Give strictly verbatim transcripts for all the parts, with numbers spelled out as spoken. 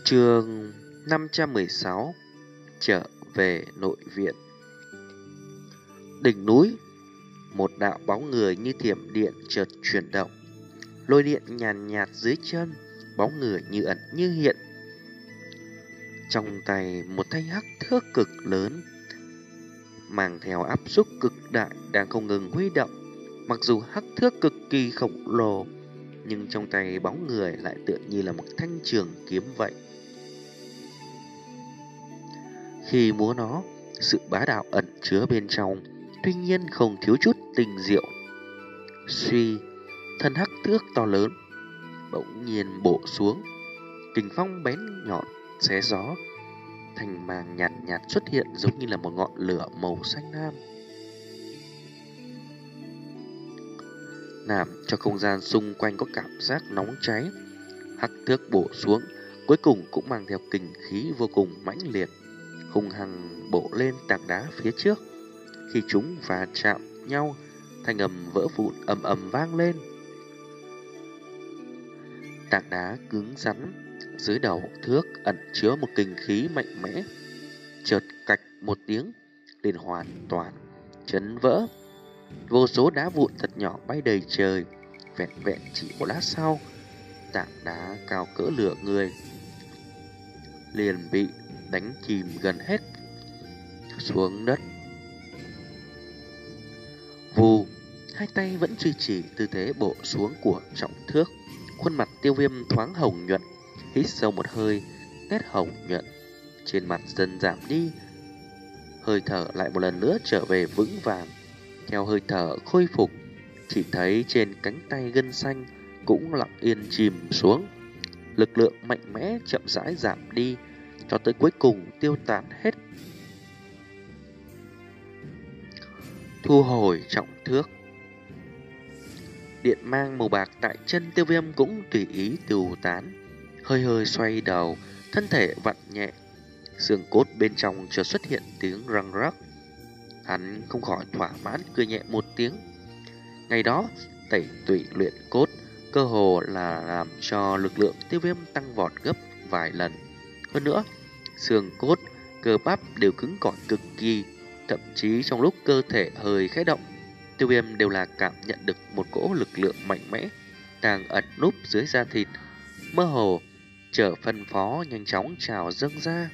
Chương năm trăm mười sáu. Trở về nội viện. Đỉnh núi, một đạo bóng người như thiểm điện chợt chuyển động. Lôi điện nhàn nhạt dưới chân, bóng người như ẩn như hiện. Trong tay một thanh hắc thước cực lớn, mang theo áp suất cực đại đang không ngừng huy động. Mặc dù hắc thước cực kỳ khổng lồ, nhưng trong tay bóng người lại tựa như là một thanh trường kiếm vậy. Khi múa nó, sự bá đạo ẩn chứa bên trong, tuy nhiên không thiếu chút tinh diệu. Suy, thân hắc thước to lớn bỗng nhiên bổ xuống, kình phong bén nhọn xé gió, thành màng nhạt nhạt xuất hiện giống như là một ngọn lửa màu xanh lam, làm cho không gian xung quanh có cảm giác nóng cháy. Hắc thước bổ xuống, cuối cùng cũng mang theo kình khí vô cùng mãnh liệt, hung hăng bổ lên tảng đá phía trước. Khi chúng va chạm nhau, thanh âm vỡ vụn ầm ầm vang lên. Tảng đá cứng rắn dưới đầu thước ẩn chứa một kình khí mạnh mẽ, chợt cạch một tiếng liền hoàn toàn chấn vỡ. Vô số đá vụn thật nhỏ bay đầy trời. Vẹn vẹn chỉ một lát sau, tảng đá cao cỡ lửa người liền bị đánh chìm gần hết xuống đất. Vù, hai tay vẫn duy trì tư thế bổ xuống của trọng thước. Khuôn mặt Tiêu Viêm thoáng hồng nhuận, hít sâu một hơi, nét hồng nhuận trên mặt dần giảm đi, hơi thở lại một lần nữa trở về vững vàng. Theo hơi thở khôi phục, chỉ thấy trên cánh tay gân xanh cũng lặng yên chìm xuống. Lực lượng mạnh mẽ chậm rãi giảm đi, cho tới cuối cùng tiêu tán hết. Thu hồi trọng thước, điện mang màu bạc tại chân Tiêu Viêm cũng tùy ý tiêu tán. Hơi hơi xoay đầu, thân thể vặn nhẹ, xương cốt bên trong chợt xuất hiện tiếng răng rắc. Hắn không khỏi thỏa mãn cười nhẹ một tiếng. Ngày đó tẩy tủy luyện cốt cơ hồ là làm cho lực lượng Tiêu Viêm tăng vọt gấp vài lần. Hơn nữa, xương cốt, cơ bắp đều cứng cỏi cực kỳ, thậm chí trong lúc cơ thể hơi khẽ động, Tiêu Viêm đều là cảm nhận được một cỗ lực lượng mạnh mẽ đang ẩn núp dưới da thịt, mơ hồ chờ phân phó nhanh chóng trào dâng ra.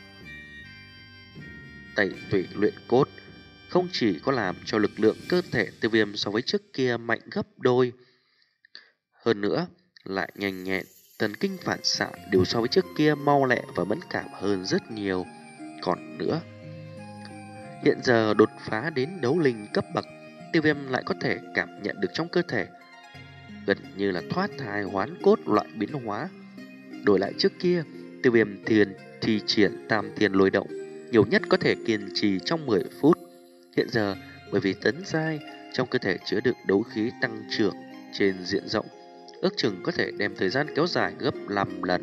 Tẩy tủy luyện cốt không chỉ có làm cho lực lượng cơ thể Tiêu Viêm so với trước kia mạnh gấp đôi, hơn nữa lại nhanh nhẹn, thần kinh phản xạ đều so với trước kia mau lẹ và mẫn cảm hơn rất nhiều. Còn nữa, hiện giờ đột phá đến đấu linh cấp bậc, Tiêu Viêm lại có thể cảm nhận được trong cơ thể gần như là thoát thai hoán cốt loại biến hóa. Đổi lại trước kia, Tiêu Viêm thiền thi triển tam thiên lôi động nhiều nhất có thể kiên trì trong mười phút. Hiện giờ bởi vì tấn giai, trong cơ thể chứa đựng đấu khí tăng trưởng trên diện rộng, ước chừng có thể đem thời gian kéo dài gấp năm lần.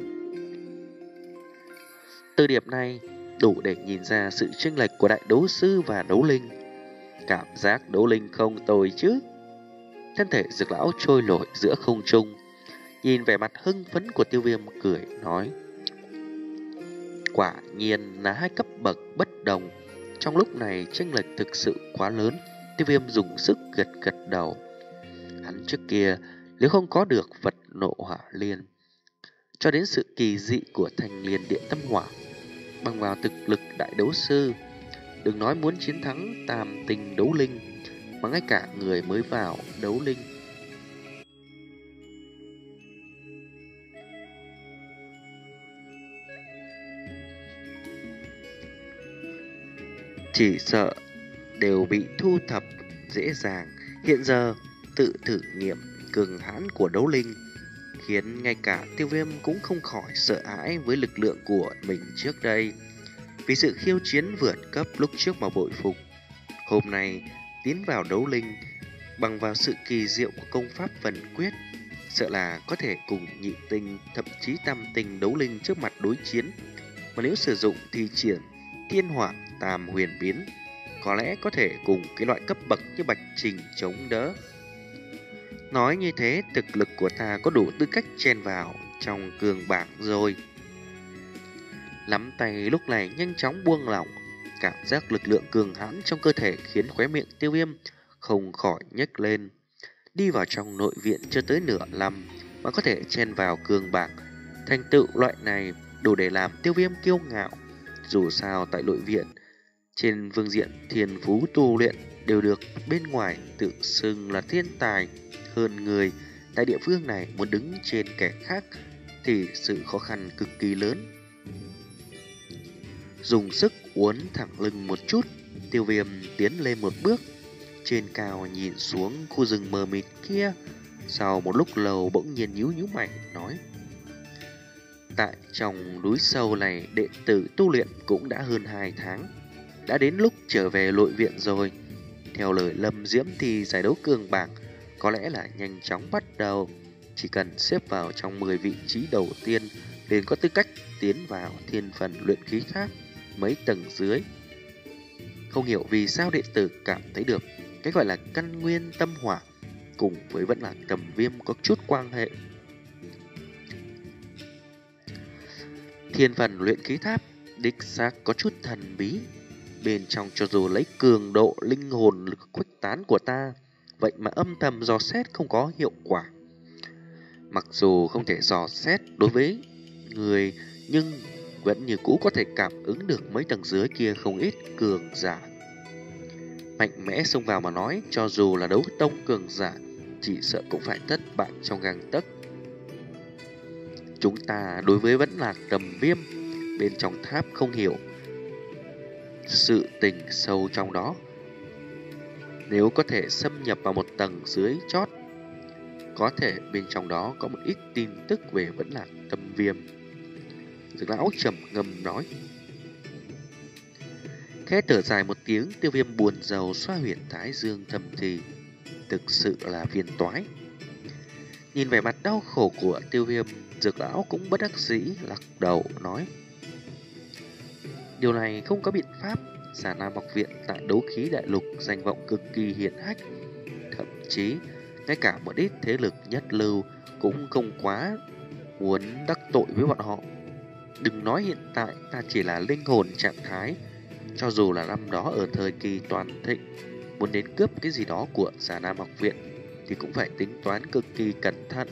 Từ điểm này đủ để nhìn ra sự chênh lệch của đại đấu sư và đấu linh. Cảm giác đấu linh không tồi chứ. Thân thể Dược lão trôi nổi giữa không trung, nhìn vẻ mặt hưng phấn của Tiêu Viêm cười nói: quả nhiên là hai cấp bậc bất đồng. Trong lúc này chênh lệch thực sự quá lớn. Tiêu Viêm dùng sức gật gật đầu. Hắn trước kia nếu không có được vật nộ hỏa liên, cho đến sự kỳ dị của thanh liên điện tâm hỏa, bằng vào thực lực đại đấu sư, đừng nói muốn chiến thắng tam tinh đấu linh, mà ngay cả người mới vào đấu linh chỉ sợ đều bị thu thập dễ dàng. Hiện giờ tự thử nghiệm cường hãn của đấu linh khiến ngay cả Tiêu Viêm cũng không khỏi sợ hãi với lực lượng của mình trước đây. Vì sự khiêu chiến vượt cấp lúc trước mà bội phục, hôm nay tiến vào đấu linh bằng vào sự kỳ diệu của công pháp phần quyết, sợ là có thể cùng nhị tinh thậm chí tam tinh đấu linh trước mặt đối chiến. Mà nếu sử dụng thi triển thiên hỏa tam huyền biến, có lẽ có thể cùng cái loại cấp bậc như Bạch Trình chống đỡ. Nói như thế, thực lực của ta có đủ tư cách chen vào trong cường bảng rồi. Nắm tay lúc này nhanh chóng buông lỏng. Cảm giác lực lượng cường hãn trong cơ thể khiến khóe miệng Tiêu Viêm không khỏi nhếch lên. Đi vào trong nội viện chưa tới nửa năm mà có thể chen vào cường bảng, thành tựu loại này đủ để làm Tiêu Viêm kiêu ngạo. Dù sao tại nội viện, trên phương diện thiên phú tu luyện đều được bên ngoài tự xưng là thiên tài hơn người. Tại địa phương này muốn đứng trên kẻ khác thì sự khó khăn cực kỳ lớn. Dùng sức uốn thẳng lưng một chút, Tiêu Viêm tiến lên một bước, trên cao nhìn xuống khu rừng mờ mịt kia. Sau một lúc lâu bỗng nhiên nhíu nhíu mày nói: tại trong núi sâu này đệ tử tu luyện cũng đã hơn hai tháng, đã đến lúc trở về nội viện rồi. Theo lời Lâm Diễm thì giải đấu cường bảng có lẽ là nhanh chóng bắt đầu. Chỉ cần xếp vào trong mười vị trí đầu tiên liền có tư cách tiến vào thiên phần luyện khí tháp mấy tầng dưới. Không hiểu vì sao đệ tử cảm thấy được cái gọi là căn nguyên tâm hỏa cùng với vẫn là tầm viêm có chút quan hệ. Thiên phần luyện khí tháp đích xác có chút thần bí. Bên trong cho dù lấy cường độ linh hồn lực khuếch tán của ta, vậy mà âm thầm dò xét không có hiệu quả. Mặc dù không thể dò xét đối với người, nhưng vẫn như cũ có thể cảm ứng được mấy tầng dưới kia không ít cường giả. Mạnh mẽ xông vào mà nói, cho dù là đấu tông cường giả, chỉ sợ cũng phải thất bại trong gang tấc. Chúng ta đối với vẫn là tầm viêm, bên trong tháp không hiểu sự tình sâu trong đó. Nếu có thể xâm nhập vào một tầng dưới chót, có thể bên trong đó có một ít tin tức về vẫn là tâm viêm. Dược lão trầm ngâm nói. Khẽ thở dài một tiếng, Tiêu Viêm buồn rầu xoa huyệt thái dương thầm thì, thực sự là phiền toái. Nhìn vẻ mặt đau khổ của Tiêu Viêm, Dược lão cũng bất đắc dĩ lắc đầu nói: điều này không có biện pháp. Già Nam học viện tại đấu khí đại lục danh vọng cực kỳ hiển hách, thậm chí ngay cả một ít thế lực nhất lưu cũng không quá muốn đắc tội với bọn họ. Đừng nói hiện tại ta chỉ là linh hồn trạng thái, cho dù là năm đó ở thời kỳ toàn thịnh, muốn đến cướp cái gì đó của Già Nam học viện thì cũng phải tính toán cực kỳ cẩn thận.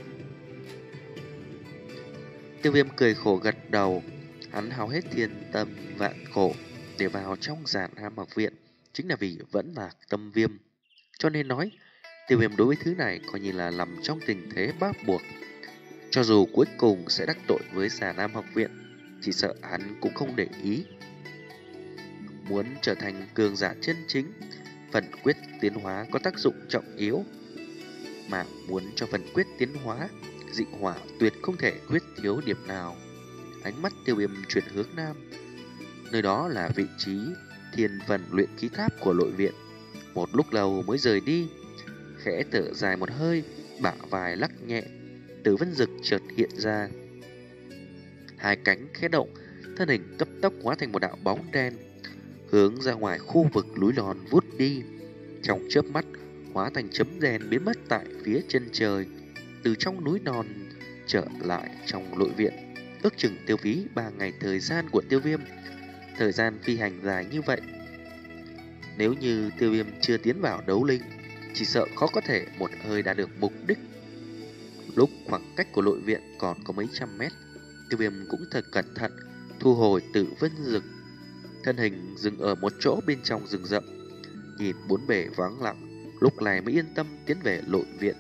Tiêu Viêm cười khổ gật đầu. Hắn hao hết thiên tâm vạn khổ để vào trong Già Nam học viện chính là vì vẫn là tâm viêm. Cho nên nói, Tiêu Viêm đối với thứ này coi như là nằm trong tình thế bắt buộc. Cho dù cuối cùng sẽ đắc tội với Già Nam học viện, chỉ sợ hắn cũng không để ý. Muốn trở thành cường giả chân chính, phần quyết tiến hóa có tác dụng trọng yếu. Mà muốn cho phần quyết tiến hóa, dị hỏa tuyệt không thể quyết thiếu điểm nào. Ánh mắt Tiêu Viêm chuyển hướng nam, nơi đó là vị trí thiên phần luyện khí tháp của nội viện. Một lúc lâu mới rời đi, khẽ thở dài một hơi, bả vai lắc nhẹ, Tử Vân Dực chợt hiện ra. Hai cánh khẽ động, thân hình cấp tốc hóa thành một đạo bóng đen, hướng ra ngoài khu vực núi non vút đi. Trong chớp mắt, hóa thành chấm đen biến mất tại phía chân trời. Từ trong núi non trở lại trong nội viện, ước chừng tiêu phí ba ngày thời gian của Tiêu Viêm. Thời gian phi hành dài như vậy, nếu như Tiêu Viêm chưa tiến vào đấu linh, chỉ sợ khó có thể một hơi đạt được mục đích. Lúc khoảng cách của nội viện còn có mấy trăm mét, Tiêu Viêm cũng thật cẩn thận thu hồi Tử Vân Dực, thân hình dừng ở một chỗ bên trong rừng rậm, nhìn bốn bề vắng lặng, lúc này mới yên tâm tiến về nội viện.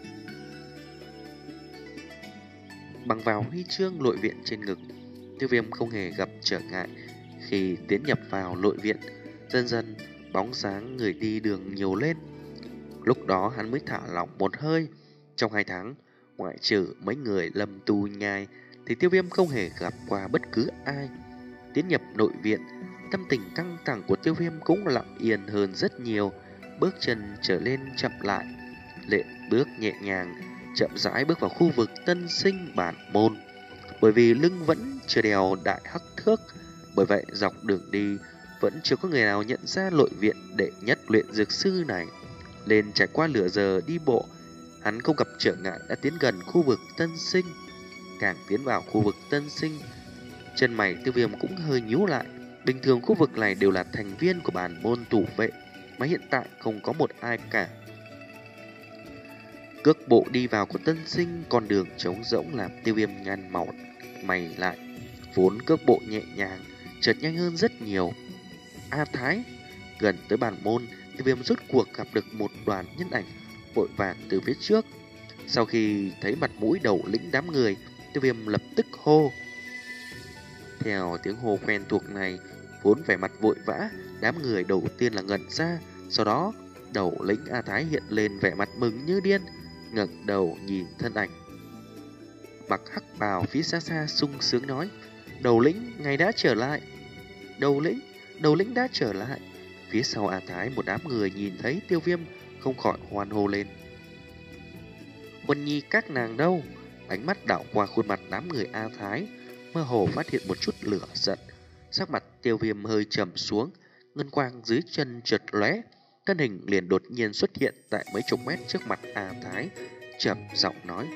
Bằng vào huy chương nội viện trên ngực, Tiêu Viêm không hề gặp trở ngại khi tiến nhập vào nội viện. Dần dần bóng dáng người đi đường nhiều lên, lúc đó hắn mới thả lỏng một hơi. Trong hai tháng, ngoại trừ mấy người Lâm Tu Nhai thì Tiêu Viêm không hề gặp qua bất cứ ai. Tiến nhập nội viện, tâm tình căng thẳng của Tiêu Viêm cũng lặng yên hơn rất nhiều, bước chân trở lên chậm lại, lện bước nhẹ nhàng, chậm rãi bước vào khu vực tân sinh bản môn. Bởi vì lưng vẫn chưa đèo đại hắc thước, bởi vậy dọc đường đi vẫn chưa có người nào nhận ra nội viện đệ nhất luyện dược sư này. Lên trải qua nửa giờ đi bộ, hắn không gặp trở ngại đã tiến gần khu vực tân sinh. Càng tiến vào khu vực tân sinh, Chân mày Tiêu Viêm cũng hơi nhíu lại. Bình thường khu vực này đều là thành viên của bản môn thủ vệ, mà hiện tại không có một ai cả. Cước bộ đi vào của tân sinh, con đường trống rỗng làm Tiêu Viêm nhăn màu mày lại. Vốn cước bộ nhẹ nhàng, chợt nhanh hơn rất nhiều. A Thái, gần tới bản môn, Tiêu Viêm rốt cuộc gặp được một đoàn nhân ảnh vội vàng từ phía trước. Sau khi thấy mặt mũi đầu lĩnh đám người, Tiêu Viêm lập tức hô. Theo tiếng hô quen thuộc này, vốn vẻ mặt vội vã, đám người đầu tiên là ngẩn ra, sau đó đầu lĩnh A Thái hiện lên vẻ mặt mừng như điên, ngẩng đầu nhìn thân ảnh mặc hắc bào phía xa xa sung sướng nói: Đầu lĩnh, ngài đã trở lại. Đầu lĩnh, đầu lĩnh đã trở lại. Phía sau A Thái, một đám người nhìn thấy Tiêu Viêm không khỏi hoan hô lên. Huân Nhi các nàng đâu? Ánh mắt đảo qua khuôn mặt đám người A Thái, mơ hồ phát hiện một chút lửa giận. Sắc mặt Tiêu Viêm hơi trầm xuống, ngân quang dưới chân chợt lóe, thân hình liền đột nhiên xuất hiện tại mấy chục mét trước mặt A Thái, trầm giọng nói: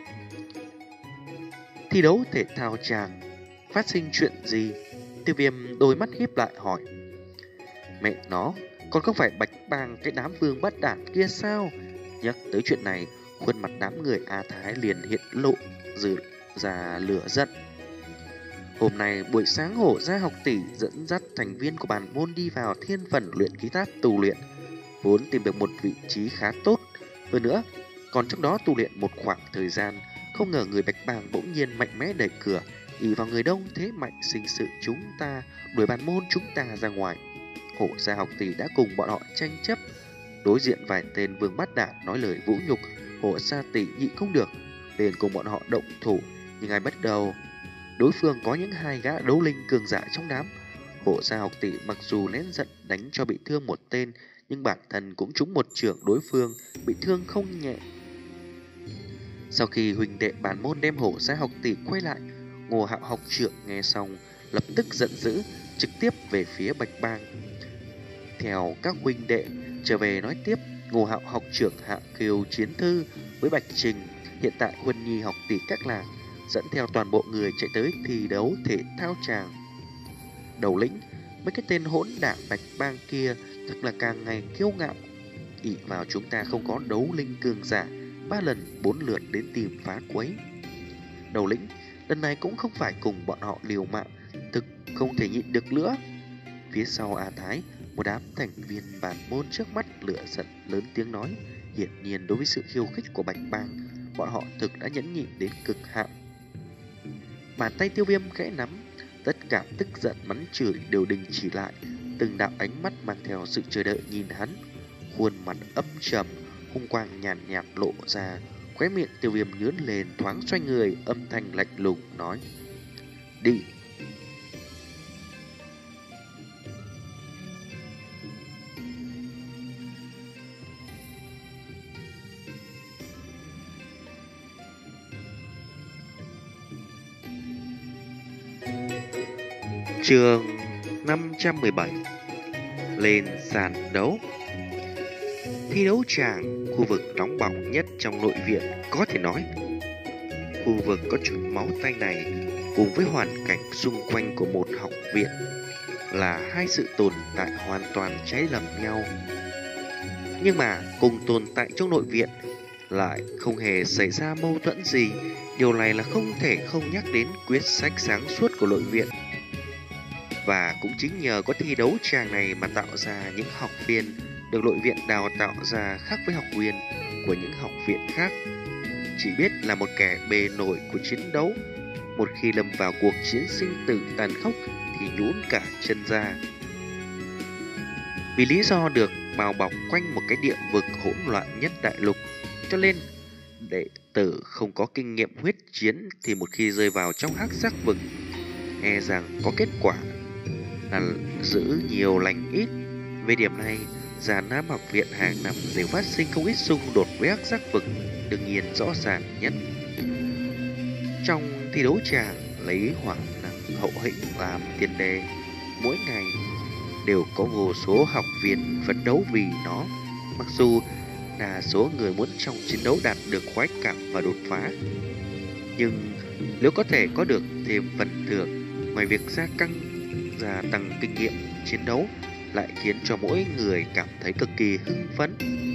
Thi đấu thể thao chàng, phát sinh chuyện gì? Tiêu Viêm đôi mắt híp lại hỏi. Mẹ nó, còn không phải Bạch Bàng cái đám vương bắt đản kia sao? Nhắc tới chuyện này, khuôn mặt đám người A Thái liền hiện lộ dự ra lửa giận. Hôm nay buổi sáng Hổ Gia học tỷ dẫn dắt thành viên của bản môn đi vào thiên phần luyện khí tháp tu luyện, vốn tìm được một vị trí khá tốt. Hơn nữa, còn trong đó tu luyện một khoảng thời gian, không ngờ người Bạch Bàng bỗng nhiên mạnh mẽ đẩy cửa, ỷ vào người đông thế mạnh sinh sự chúng ta, đuổi bản môn chúng ta ra ngoài. Hổ Gia học tỷ đã cùng bọn họ tranh chấp, đối diện vài tên vương bát đản nói lời vũ nhục, Hổ Gia tỷ nhịn không được, liền cùng bọn họ động thủ. Nhưng ai bắt đầu, đối phương có những hai gã đấu linh cường giả trong đám. Hổ Gia học tỷ mặc dù nén giận đánh cho bị thương một tên, nhưng bản thân cũng trúng một chưởng đối phương, bị thương không nhẹ. Sau khi huynh đệ bản môn đem Hổ Gia học tỷ quay lại, Ngô Hạo học trưởng nghe xong lập tức giận dữ, trực tiếp về phía Bạch Bang. Theo các huynh đệ trở về nói tiếp, Ngô Hạo học trưởng hạ kiều chiến thư với Bạch Trình, hiện tại Huân Nhi học tỷ các làng, dẫn theo toàn bộ người chạy tới thi đấu thể thao tràng. Đầu lĩnh, mấy cái tên hỗn đảng Bạch Bang kia thật là càng ngày kiêu ngạo, ỷ vào chúng ta không có đấu linh cường giả, ba lần bốn lượt đến tìm phá quấy. Đầu lĩnh, lần này cũng không phải cùng bọn họ liều mạng, thực không thể nhịn được nữa. Phía sau A Thái, một đám thành viên bản môn trước mắt lửa giận lớn tiếng nói. Hiển nhiên đối với sự khiêu khích của Bạch Bang, bọn họ thực đã nhẫn nhịn đến cực hạn. Bàn tay Tiêu Viêm khẽ nắm, tất cả tức giận mắng chửi đều đình chỉ lại. Từng đạo ánh mắt mang theo sự chờ đợi nhìn hắn, khuôn mặt âm trầm, hung quang nhàn nhạt, nhạt lộ ra. Khóe miệng Tiêu Viêm nhướng lên, thoáng xoay người, âm thanh lạnh lùng nói: Đi. Chương năm trăm mười bảy. Lên sàn đấu. Thi đấu tràng, khu vực nóng bỏng nhất trong nội viện có thể nói. Khu vực có chút máu tanh này cùng với hoàn cảnh xung quanh của một học viện là hai sự tồn tại hoàn toàn trái lầm nhau. Nhưng mà cùng tồn tại trong nội viện lại không hề xảy ra mâu thuẫn gì. Điều này là không thể không nhắc đến quyết sách sáng suốt của nội viện. Và cũng chính nhờ có thi đấu tràng này mà tạo ra những học viên được nội viện đào tạo ra khác với học viên của những học viện khác. Chỉ biết là một kẻ bề nổi của chiến đấu, một khi lâm vào cuộc chiến sinh tử tàn khốc thì nhũn cả chân ra. Vì lý do được bao bọc quanh một cái địa vực hỗn loạn nhất đại lục, cho nên đệ tử không có kinh nghiệm huyết chiến thì một khi rơi vào trong hắc sắc vực, e rằng có kết quả là giữ nhiều lành ít. Về điểm này, Già Nam học viện hàng năm đều phát sinh không ít xung đột với hắc sắc vực, đương nhiên rõ ràng nhất. Trong thi đấu tràng lấy hoàng năng hậu hĩnh làm tiền đề, mỗi ngày đều có vô số học viên phấn đấu vì nó. Mặc dù đa số người muốn trong chiến đấu đạt được khoái cảm và đột phá, nhưng nếu có thể có được thêm phần thưởng Ngoài việc gia căng gia tăng kinh nghiệm chiến đấu, lại khiến cho mỗi người cảm thấy cực kỳ hưng phấn.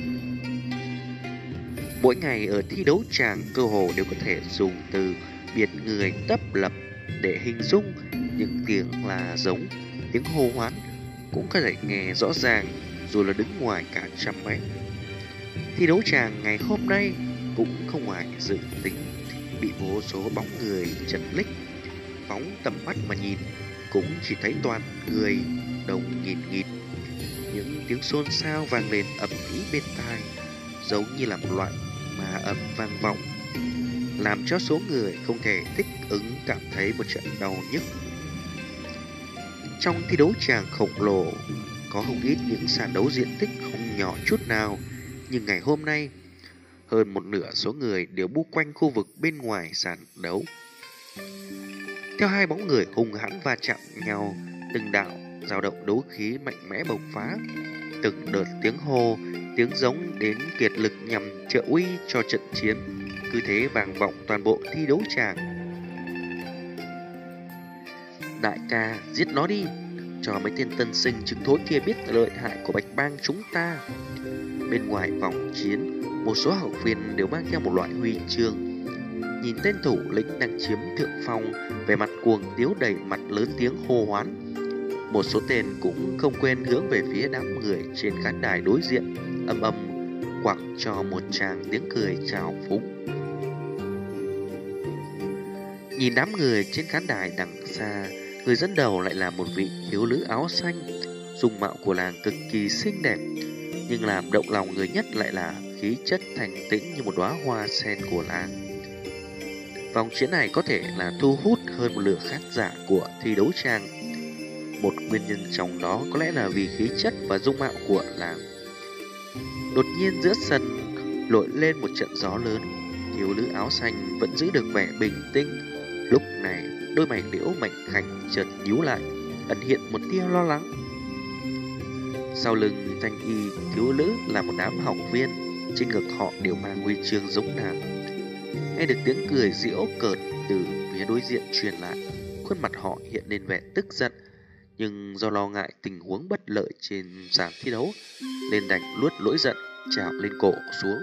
Mỗi ngày ở thi đấu tràng cơ hồ đều có thể dùng từ biệt người tấp lập để hình dung. Những tiếng là giống, tiếng hô hoán cũng có thể nghe rõ ràng dù là đứng ngoài cả trăm mét. Thi đấu tràng ngày hôm nay cũng không ngoài dự tính, bị vô số bóng người chật ních. Phóng tầm mắt mà nhìn cũng chỉ thấy toàn người đông nghìn nghịt. Những tiếng xôn xao vang lên ầm ĩ bên tai, giống như là một loại mà ầm vang vọng, làm cho số người không thể thích ứng cảm thấy một trận đau nhức. Trong thi đấu tràng khổng lồ có không ít những sàn đấu diện tích không nhỏ chút nào, nhưng ngày hôm nay hơn một nửa số người đều bu quanh khu vực bên ngoài sàn đấu. Theo hai bóng người hung hãn va chạm nhau, từng đạo dao động đấu khí mạnh mẽ bộc phá, từng đợt tiếng hô, tiếng giống đến kiệt lực nhằm trợ uy cho trận chiến, cứ thế vang vọng toàn bộ thi đấu tràng. Đại ca, giết nó đi, cho mấy tên tân sinh chứng thối kia biết lợi hại của Bạch Bang chúng ta. Bên ngoài vòng chiến, một số học viên đều mang theo một loại huy chương. Nhìn tên thủ lĩnh đang chiếm thượng phong, về mặt cuồng tiếu đầy mặt lớn tiếng hô hoán. Một số tên cũng không quên hướng về phía đám người trên khán đài đối diện, âm âm quẳng cho một tràng tiếng cười chào phúng. Nhìn đám người trên khán đài đằng xa, người dẫn đầu lại là một vị thiếu nữ áo xanh, dung mạo của nàng cực kỳ xinh đẹp, nhưng làm động lòng người nhất lại là khí chất thành tĩnh như một đóa hoa sen của nàng. Vòng chiến này có thể là thu hút hơn một lượng khán giả của thi đấu tràng. Một nguyên nhân trong đó có lẽ là vì khí chất và dung mạo của nàng. Đột nhiên giữa sân nổi lên một trận gió lớn, thiếu nữ áo xanh vẫn giữ được vẻ bình tĩnh. Lúc này đôi mày liễu mảnh khảnh chợt nhíu lại, ẩn hiện một tia lo lắng. Sau lưng thanh y thiếu nữ là một đám học viên, trên ngực họ đều mang huy chương giống nàng. Nghe được tiếng cười giễu cợt từ phía đối diện truyền lại, khuôn mặt họ hiện lên vẻ tức giận, nhưng do lo ngại tình huống bất lợi trên sàn thi đấu nên đành nuốt lỗi giận, trào lên cổ xuống.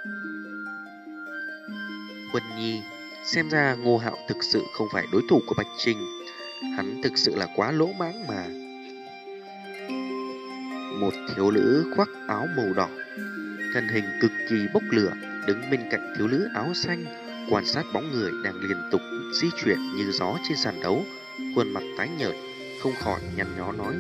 Huân Nhi, xem ra Ngô Hạo thực sự không phải đối thủ của Bạch Trình, hắn thực sự là quá lỗ mãng mà. Một thiếu nữ khoác áo màu đỏ, thân hình cực kỳ bốc lửa, đứng bên cạnh thiếu nữ áo xanh, quan sát bóng người đang liên tục di chuyển như gió trên sàn đấu, khuôn mặt tái nhợt, không khỏi nhăn nhó nói: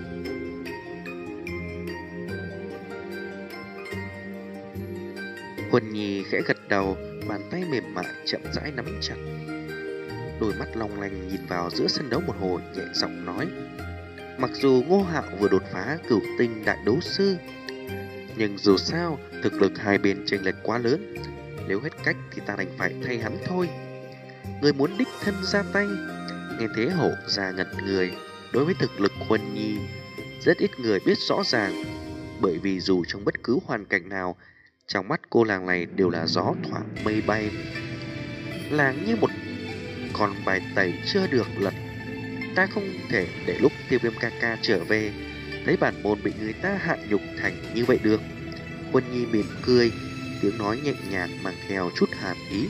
Huân Nhi khẽ gật đầu, bàn tay mềm mại chậm rãi nắm chặt. Đôi mắt long lanh nhìn vào giữa sân đấu một hồi, nhẹ giọng nói: Mặc dù Ngô Hạo vừa đột phá cửu tinh đại đấu sư, nhưng dù sao thực lực hai bên chênh lệch quá lớn, nếu hết cách thì ta đành phải thay hắn thôi. Người muốn đích thân ra tay. Nghe thế hổ ra ngẩn người. Đối với thực lực Huân Nhi, rất ít người biết rõ ràng, bởi vì dù trong bất cứ hoàn cảnh nào, trong mắt cô làng này đều là gió thoảng mây bay. Làng như một con bài tẩy chưa được lật. Ta không thể để lúc Tiêu Viêm ca ca trở về thấy bản môn bị người ta hạ nhục thành như vậy được. Huân Nhi mỉm cười, tiếng nói nhẹ nhàng mang theo chút hàn ý.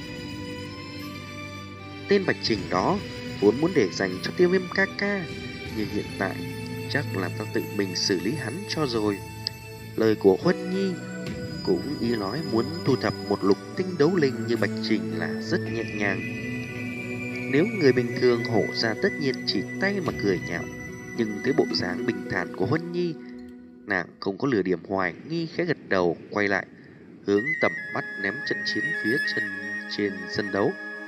Tên Bạch Trình đó vốn muốn để dành cho Tiêu Viêm ca ca, nhưng hiện tại chắc là ta tự mình xử lý hắn cho rồi. Lời của Huân Nhi cũng ý nói muốn thu thập một lục tinh đấu linh như Bạch Trình là rất nhẹ nhàng. Nếu người bình thường hổ ra tất nhiên chỉ tay mà cười nhạo, nhưng thấy bộ dáng bình thản của Huân Nhi, nàng không có lừa điểm hoài nghi, khẽ gật đầu quay lại, hướng tầm mắt ném trận chiến phía chân trên sân đấu.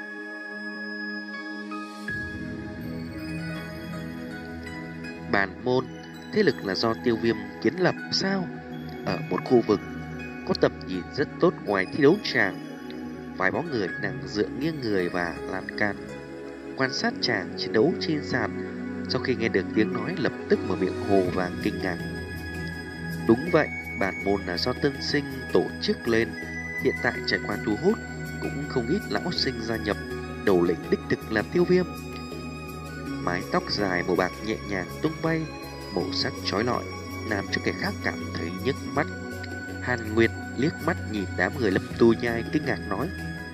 Bản môn, thế lực là do Tiêu Viêm kiến lập sao? Ở một khu vực có tầm nhìn rất tốt ngoài thi đấu tràng, vài bóng người đang dựa nghiêng người và lan can quan sát chàng chiến đấu trên sàn. Sau khi nghe được tiếng nói lập tức mở miệng hồ và kinh ngạc. Đúng vậy, bản môn là do tân sinh tổ chức lên, hiện tại trải qua thu hút cũng không ít lão sinh gia nhập, đầu lĩnh đích thực là Tiêu Viêm. mái tóc dài màu bạc nhẹ nhàng tung bay, màu sắc chói lọi, làm cho kẻ khác cảm thấy nhức mắt. Hàn Nguyệt liếc mắt nhìn đám người Lâm Tu Nhai kinh ngạc nói: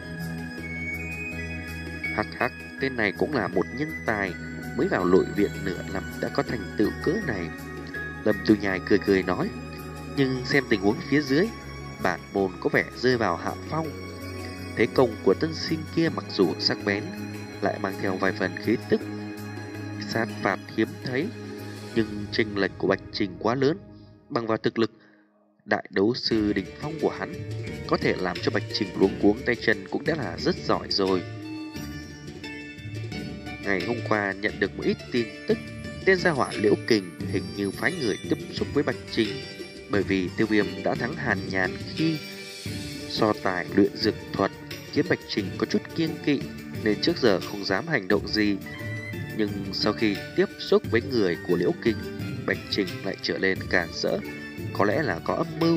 hắc hắc, tên này cũng là một nhân tài, mới vào nội viện nửa năm đã có thành tựu cỡ này. Lâm Tu Nhai cười cười nói: nhưng xem tình huống phía dưới, bản môn có vẻ rơi vào hạ phong. Thế công của tân sinh kia mặc dù sắc bén, lại mang theo vài phần khí tức sát phạt hiếm thấy, nhưng chênh lệch của Bạch Trình quá lớn. Bằng vào thực lực đại đấu sư đỉnh phong của hắn, có thể làm cho Bạch Trình luống cuống tay chân cũng đã là rất giỏi rồi. Ngày hôm qua nhận được một ít tin tức, tên gia hỏa Liễu Kình hình như phái người tiếp xúc với Bạch Trình, bởi vì Tiêu Viêm đã thắng Hàn Nhàn khi so tài luyện dược thuật, khiến Bạch Trình có chút kiêng kỵ nên trước giờ không dám hành động gì. Nhưng sau khi tiếp xúc với người của Liễu Kình, Bạch Trình lại trở lên càn rỡ, có lẽ là có âm mưu.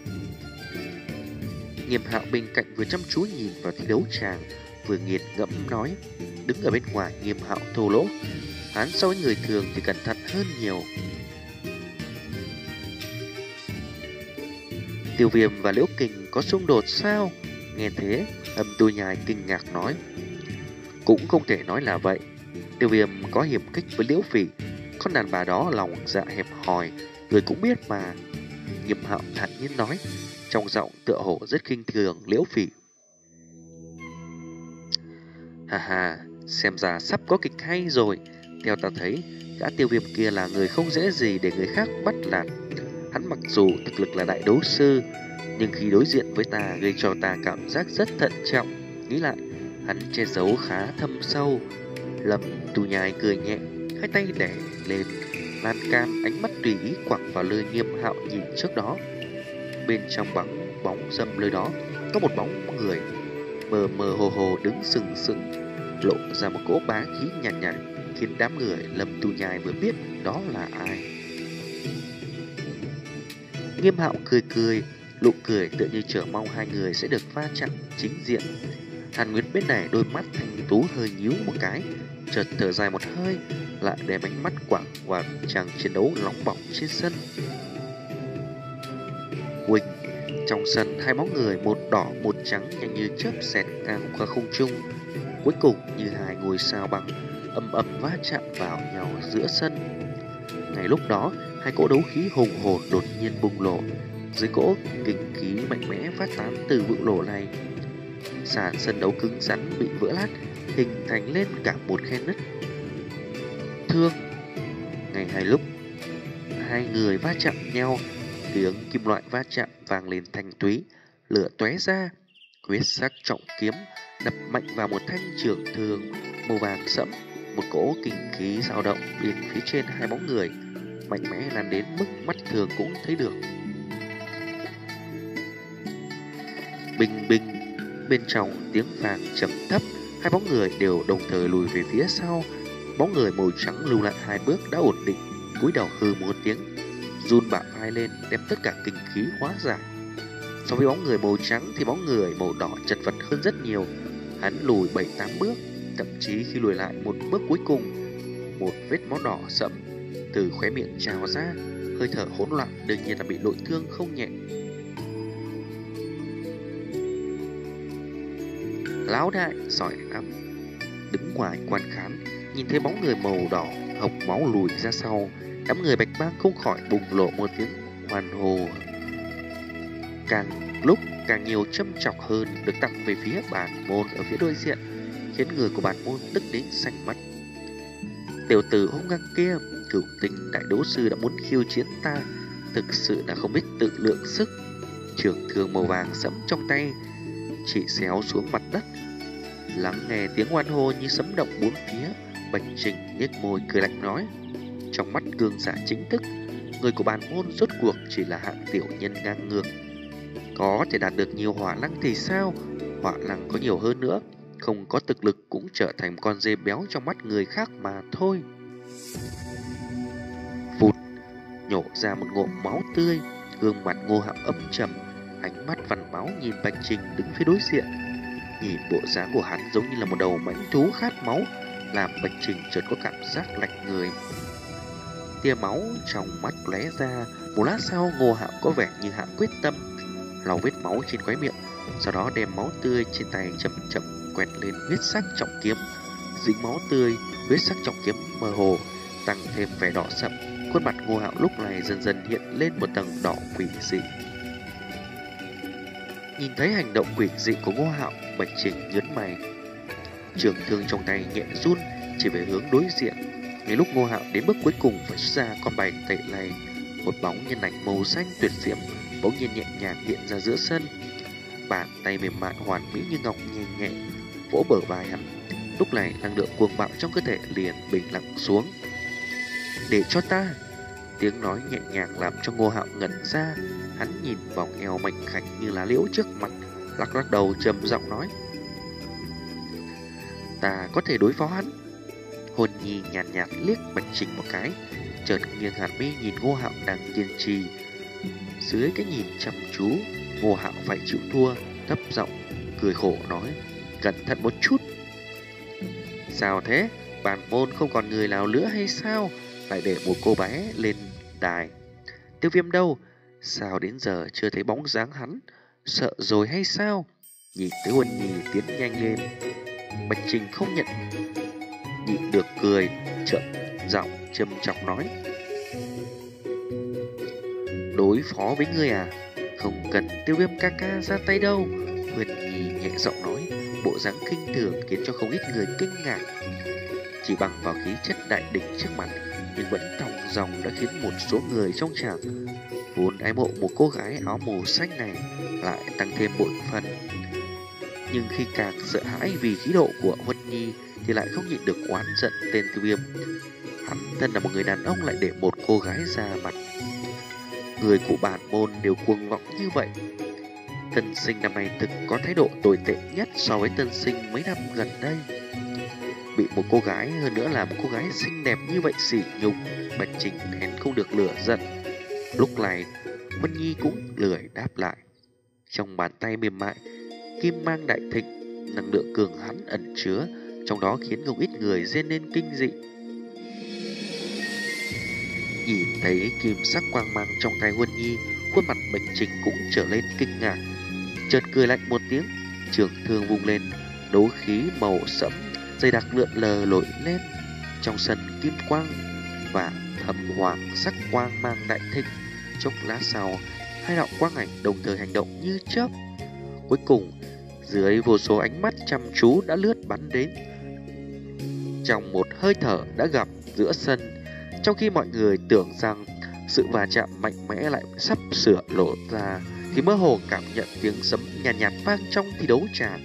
Nghiêm Hạo bên cạnh vừa chăm chú nhìn vào thi đấu tràng, vừa nghiền ngẫm nói: đứng ở bên ngoài Nghiêm Hạo thô lỗ, hắn so với người thường thì cẩn thận hơn nhiều. Tiêu Viêm và Liễu Kình có xung đột sao? Nghe thế, Lâm Tu Nhai kinh ngạc nói: cũng không thể nói là vậy. Tiêu Viêm có hiểm khích với Liễu Phỉ, con đàn bà đó lòng dạ hẹp hòi, người cũng biết mà. Nghiêm Hạo thản nhiên nói, trong giọng tựa hồ rất khinh thường Liễu Phỉ. Hà hà, xem ra sắp có kịch hay rồi. Theo ta thấy, gã Tiêu Viêm kia là người không dễ gì để người khác bắt nạt. Hắn mặc dù thực lực là đại đấu sư, nhưng khi đối diện với ta gây cho ta cảm giác rất thận trọng. Nghĩ lại, hắn che giấu khá thâm sâu. Lâm Tu Nhai cười nhẹ, hai tay đè lên lan can, ánh mắt tùy ý quẳng vào nơi Nghiêm Hạo nhìn trước đó. Bên trong bóng bóng râm nơi đó có một bóng người mờ mờ hồ hồ đứng sừng sững, lộ ra một cỗ bá khí nhàn nhạt, nhạt, khiến đám người Lâm Tu Nhai vừa biết đó là ai. Nghiêm Hạo cười cười, nụ cười tựa như chờ mong hai người sẽ được va chạm chính diện. Hàn Nguyệt bên này đôi mắt thanh tú hơi nhíu một cái, chợt thở dài một hơi, lại đem ánh mắt quẳng vào chàng chiến đấu nóng bỏng trên sân. Huỳnh, trong sân hai bóng người một đỏ một trắng nhanh như chớp xẹt ngang qua không trung, cuối cùng như hai ngôi sao băng ầm ầm va chạm vào nhau giữa sân. Ngay lúc đó, hai cỗ đấu khí hùng hồn đột nhiên bùng nổ. Dưới cỗ kình khí mạnh mẽ phát tán từ vụ nổ này, sàn sân đấu cứng rắn bị vỡ lát, hình thành lên cả một khe nứt. Thương. Ngay hai lúc hai người va chạm nhau, tiếng kim loại va chạm vang lên thanh túy, lửa tóe ra. Huyết sắc trọng kiếm đập mạnh vào một thanh trường thương màu vàng sẫm. Một cỗ kinh khí dao động bên phía trên hai bóng người, mạnh mẽ lan đến mức mắt thường cũng thấy được. Bình bình, bên trong tiếng vàng trầm thấp, hai bóng người đều đồng thời lùi về phía sau. Bóng người màu trắng lưu lại hai bước đã ổn định, cúi đầu hừ một tiếng, run bả vai lên đem tất cả kinh khí hóa giải. So với bóng người màu trắng thì bóng người màu đỏ chật vật hơn rất nhiều. Hắn lùi bảy tám bước, thậm chí khi lùi lại một bước cuối cùng, một vết máu đỏ sẫm từ khóe miệng trào ra, hơi thở hỗn loạn, đương nhiên là bị nội thương không nhẹ. Lão đại giỏi lắm. Đứng ngoài quan khán, nhìn thấy bóng người màu đỏ hộc máu lùi ra sau, đám người Bạch Bang không khỏi bùng lộ một tiếng hoan hô. Càng lúc càng nhiều châm chọc hơn được tặng về phía bản môn ở phía đối diện, khiến người của bản môn tức đến xanh mắt. Tiểu tử hung ngang kia, cửu tinh đại đấu sư đã muốn khiêu chiến ta, thực sự là không biết tự lượng sức. Trường thương màu vàng sẫm trong tay chỉ xéo xuống mặt đất. Lắng nghe tiếng hoan hô như sấm động bốn phía, Bạch Trình nhếch môi cười lạnh nói, trong mắt cường giả chính thức, người của bản môn rốt cuộc chỉ là hạng tiểu nhân ngang ngược. Có thể đạt được nhiều hỏa lăng thì sao? Hỏa lăng có nhiều hơn nữa, không có thực lực cũng trở thành con dê béo trong mắt người khác mà thôi. Phụt, nhổ ra một ngụm máu tươi, gương mặt Ngô Hạo âm trầm, ánh mắt vằn máu nhìn Bạch Trình đứng phía đối diện. Nhìn bộ dáng của hắn giống như là một đầu mãnh thú khát máu, làm Bạch Trình chợt có cảm giác lạnh người. Tia máu trong mắt lóe ra, một lát sau Ngô Hạo có vẻ như hạ quyết tâm, lau vết máu trên khóe miệng, sau đó đem máu tươi trên tay chậm chậm quẹt lên huyết sắc trọng kiếm. Dính máu tươi, huyết sắc trọng kiếm mơ hồ tăng thêm vẻ đỏ sậm. Khuôn mặt Ngô Hạo lúc này dần dần hiện lên một tầng đỏ quỷ dị. Nhìn thấy hành động quỷ dị của Ngô Hạo, Bạch Trình nhớn mày, trường thương trong tay nhẹ run chỉ về hướng đối diện. Ngay lúc Ngô Hạo đến bước cuối cùng phải xuất ra con bài tẩy này, một bóng nhân ảnh màu xanh tuyệt diễm bỗng nhiên nhẹ nhàng hiện ra giữa sân. Bàn tay mềm mại hoàn mỹ như ngọc nhẹ nhẹ vỗ bờ vai hắn. Lúc này năng lượng cuồng bạo trong cơ thể liền bình lặng xuống. Để cho ta. Tiếng nói nhẹ nhàng làm cho Ngô Hạo ngẩn ra. Hắn nhìn vòng eo mảnh khảnh như lá liễu trước mặt, lắc lắc đầu trầm giọng nói: Ta có thể đối phó hắn. Hồn Nhi nhàn nhạt, nhạt liếc Bạch Trình một cái, chợt nghiêng hàn mi nhìn Ngô Hạo đang kiên trì. Dưới cái nhìn chăm chú, Ngô Hạo phải chịu thua, thấp giọng cười khổ nói: Cẩn thận một chút. Sao thế? Bản môn không còn người nào nữa hay sao? Lại để một cô bé lên đài. Tiêu Viêm đâu? Sao đến giờ chưa thấy bóng dáng hắn? Sợ rồi hay sao? Nhìn tới Huân Nhi tiến nhanh lên, Bạch Trình không nhận nhịn được cười, chậm giọng trầm trọng nói: Đối phó với ngươi à? Không cần Tiêu Viêm ca ca ra tay đâu. Huân Nhi nhẹ giọng nói, bộ dáng khinh thường khiến cho không ít người kinh ngạc. Chỉ bằng vào khí chất đại địch trước mặt, nhưng vẫn thong dong đã khiến một số người trong tràng vốn ái mộ một cô gái áo màu xanh này lại tăng thêm bội phần. Nhưng khi càng sợ hãi vì khí độ của Huân Nhi thì lại không nhịn được oán giận tên Tiêu Viêm. Hắn thân là một người đàn ông lại để một cô gái ra mặt. Người của bản môn đều cuồng vọng như vậy. Tân sinh năm nay thực có thái độ tồi tệ nhất so với tân sinh mấy năm gần đây. Bị một cô gái, hơn nữa là một cô gái xinh đẹp như vậy sỉ nhục, Bạch Trình nén không được lửa giận. Lúc này Huân Nhi cũng lười đáp lại. Trong bàn tay mềm mại, kim mang đại thịnh, năng lượng cường hãn ẩn chứa, trong đó khiến không ít người rên lên kinh dị. Nhìn thấy kim sắc quang mang trong tay Huân Nhi, khuôn mặt Bạch Trình cũng trở lên kinh ngạc, chợt cười lạnh một tiếng, trường thương vung lên, đấu khí màu sẫm dày đặc lượn lờ nổi lên. Trong sân kim quang và thầm hoàng sắc quang mang đại thịnh. Chốc lát sau, hai đạo quang ảnh đồng thời hành động như chớp. Cuối cùng, dưới vô số ánh mắt chăm chú đã lướt bắn đến, trong một hơi thở đã gặp giữa sân. Trong khi mọi người tưởng rằng sự va chạm mạnh mẽ lại sắp sửa lộ ra, thì mơ hồ cảm nhận tiếng sấm nhàn nhạt, nhạt vang trong thi đấu tràng.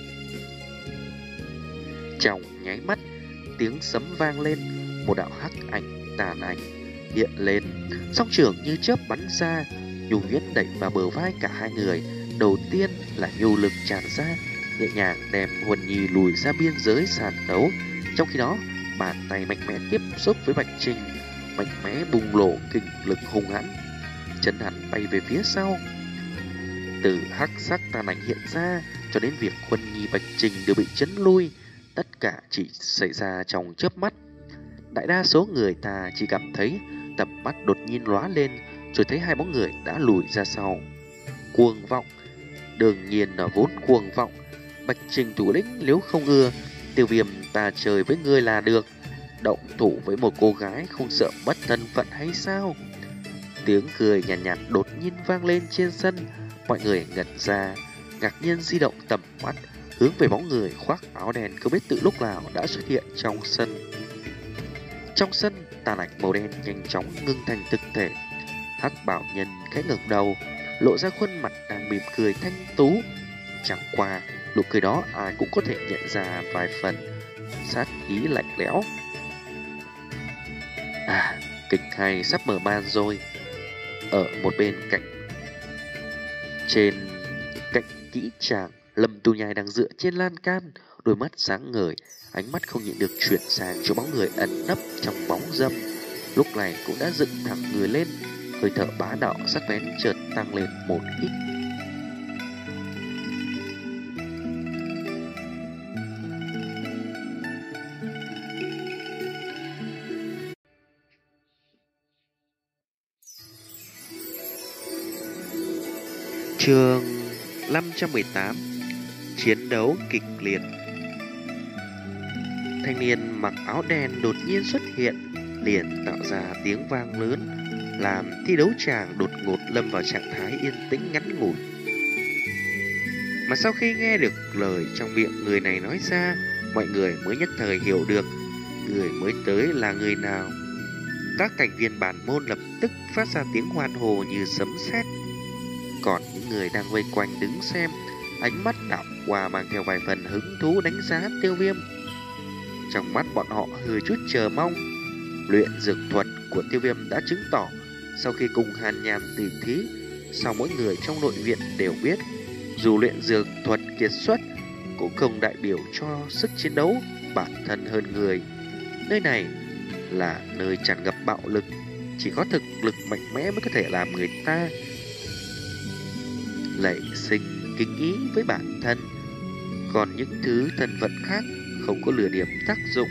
Trong nháy mắt, tiếng sấm vang lên, một đạo hắc ảnh tàn ảnh hiện lên, song trường như chớp bắn ra, nhu huyết đẩy vào bờ vai cả hai người. Đầu tiên là nhu lực tràn ra, nhẹ nhàng đem Huân Nhi lùi ra biên giới sàn đấu. Trong khi đó, bàn tay mạnh mẽ tiếp xúc với Bạch Trình, mạnh mẽ bùng nổ kình lực hung hãn, chân hắn bay về phía sau. Từ hắc sắc tàn ảnh hiện ra cho đến việc Huân Nhi Bạch Trình đều bị chấn lui, tất cả chỉ xảy ra trong chớp mắt. Đại đa số người ta chỉ cảm thấy tầm mắt đột nhiên lóa lên, rồi thấy hai bóng người đã lùi ra sau. Cuồng vọng, đương nhiên là vốn cuồng vọng. Bạch Trình thủ lĩnh nếu không ưa, Tiêu Viêm ta chơi với ngươi là được. Động thủ với một cô gái không sợ mất thân phận hay sao? Tiếng cười nhàn nhạt, nhạt đột nhiên vang lên trên sân. Mọi người ngẩn ra, ngạc nhiên di động tầm mắt hướng về bóng người khoác áo đen không biết từ lúc nào đã xuất hiện trong sân. Trong sân, tàn ảnh màu đen nhanh chóng ngưng thành thực thể. Hắc bảo nhân khẽ ngẩng đầu, lộ ra khuôn mặt đang mỉm cười thanh tú. Chẳng qua, nụ cười đó ai cũng có thể nhận ra vài phần sát ý lạnh lẽo. À, kịch hay sắp mở màn rồi. Ở một bên cạnh, trên cạnh kỹ tràng, Lâm Tu Nhai đang dựa trên lan can, đôi mắt sáng ngời, ánh mắt không nhịn được chuyển sang cho bóng người ẩn nấp trong bóng râm. Lúc này cũng đã dựng thẳng người lên, hơi thở bá đạo sắc bén chợt tăng lên một ít. Chương năm trăm mười tám. Chiến đấu kịch liệt. Thanh niên mặc áo đen đột nhiên xuất hiện, liền tạo ra tiếng vang lớn, làm thi đấu tràng đột ngột lâm vào trạng thái yên tĩnh ngắn ngủi. Mà sau khi nghe được lời trong miệng người này nói ra, mọi người mới nhất thời hiểu được người mới tới là người nào. Các thành viên bản môn lập tức phát ra tiếng hoan hô như sấm sét. Còn những người đang vây quanh đứng xem, ánh mắt đảo qua mang theo vài phần hứng thú đánh giá Tiêu Viêm. Trong mắt bọn họ hơi chút chờ mong. Luyện dược thuật của Tiêu Viêm đã chứng tỏ, sau khi cùng Hàn Nhàn tỉ thí, sau mỗi người trong nội viện đều biết, dù luyện dược thuật kiệt xuất, cũng không đại biểu cho sức chiến đấu bản thân hơn người. Nơi này là nơi tràn ngập bạo lực, chỉ có thực lực mạnh mẽ mới có thể làm người ta nảy sinh kính ý với bản thân. Còn những thứ thân phận khác không có lừa điểm tác dụng.